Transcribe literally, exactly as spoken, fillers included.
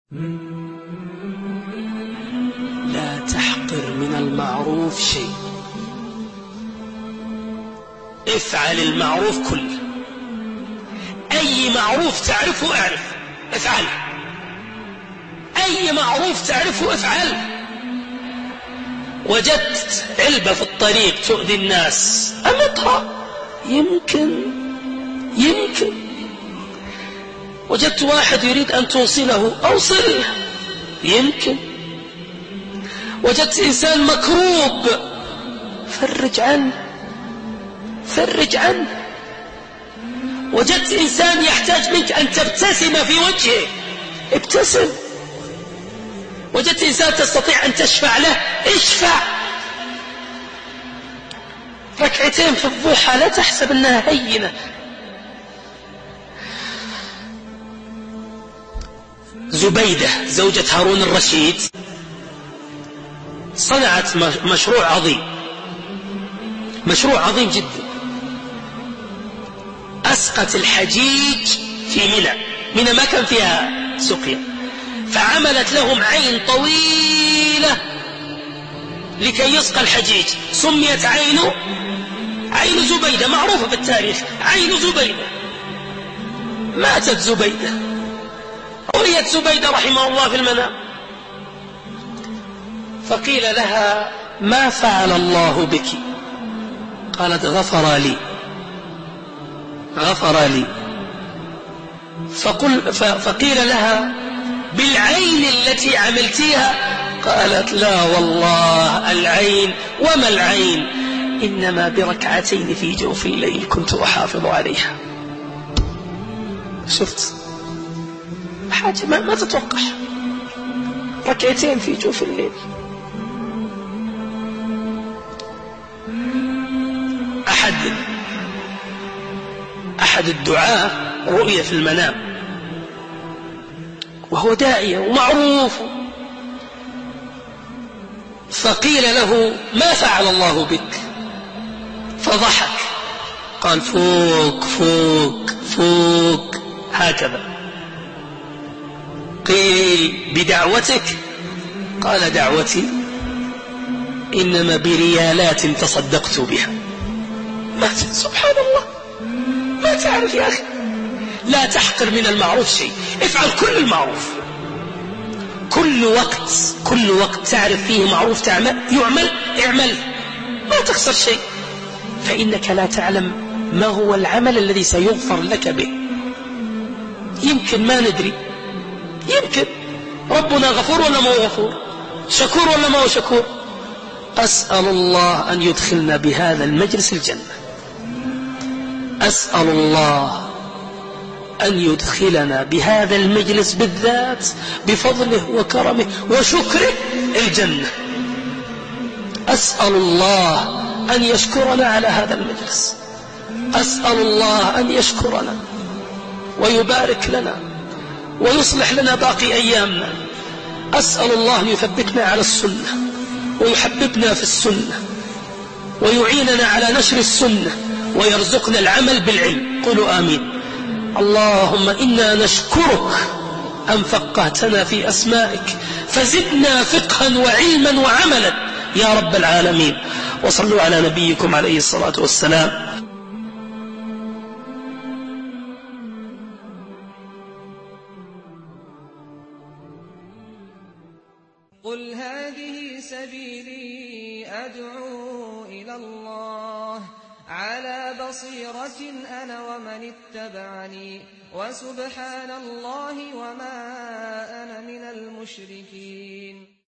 لا تحقر من المعروف شيء، افعل المعروف كله. أي معروف تعرفه اعرف افعله، أي معروف تعرفه افعله. وجدت علبة في الطريق تؤذي الناس أمطها، يمكن يمكن وجدت واحد يريد أن توصله أوصله، يمكن وجدت إنسان مكروب فرج عنه فرج عنه. وجدت إنسان يحتاج منك أن تبتسم في وجهه، ابتسم. وجدت إنسان تستطيع أن تشفع له، اشفع. ركعتين في الضحى لا تحسب أنها هينة. زبيدة زوجة هارون الرشيد صنعت مشروع عظيم، مشروع عظيم جدا. أسقت الحجيج في منى، منى ما كان فيها سقيا، فعملت لهم عين طويلة لكي يسقى الحجيج. سميت عينه عين زبيدة، معروفة في التاريخ، عين زبيدة. ماتت زبيدة، رؤيت زبيدة رحمه الله في المنام، فقيل لها ما فعل الله بك؟ قالت غفر لي غفر لي. فقل فقيل لها بالعين التي عملتيها؟ قالت لا والله العين وما العين، إنما بركعتين في جوف الليل كنت أحافظ عليها. شفت حاجة ما, ما تتوقع، ركعتين في جوف الليل. أحد أحد الدعاة رؤية في المنام وهو داعية ومعروف، فقيل له ما فعل الله بك؟ فضحك، قال فوق فوق فوق هكذا. قيل بدعوتك؟ قال دعوتي إنما بريالات تصدقت بها. ما سبحان الله، ما تعرف يا أخي. لا تحقر من المعروف شيء، افعل كل المعروف. كل وقت كل وقت تعرف فيه معروف تعمل يعمل اعمل، ما تخسر شيء، فإنك لا تعلم ما هو العمل الذي سيغفر لك به. يمكن ما ندري، يمكن ربنا غفور ولا ما هو غفور، شكور ولا ما هو شكور. أسأل الله أن يدخلنا بهذا المجلس الجنة، أسأل الله أن يدخلنا بهذا المجلس بالذات بفضله وكرمه وشكره الجنة. أسأل الله أن يشكرنا على هذا المجلس، أسأل الله أن يشكرنا ويبارك لنا ويصلح لنا باقي أيامنا. أسأل الله أن يثبتنا على السنة ويحببنا في السنة ويعيننا على نشر السنة ويرزقنا العمل بالعلم. قولوا آمين. اللهم إنا نشكرك أن فقهتنا في أسمائك، فزدنا فقها وعلما وعملا يا رب العالمين. وصلوا على نبيكم عليه الصلاة والسلام. قل هذه سبيلي أدعو إلى الله على بصيرة أنا ومن اتبعني، وسبحان الله وما أنا من المشركين.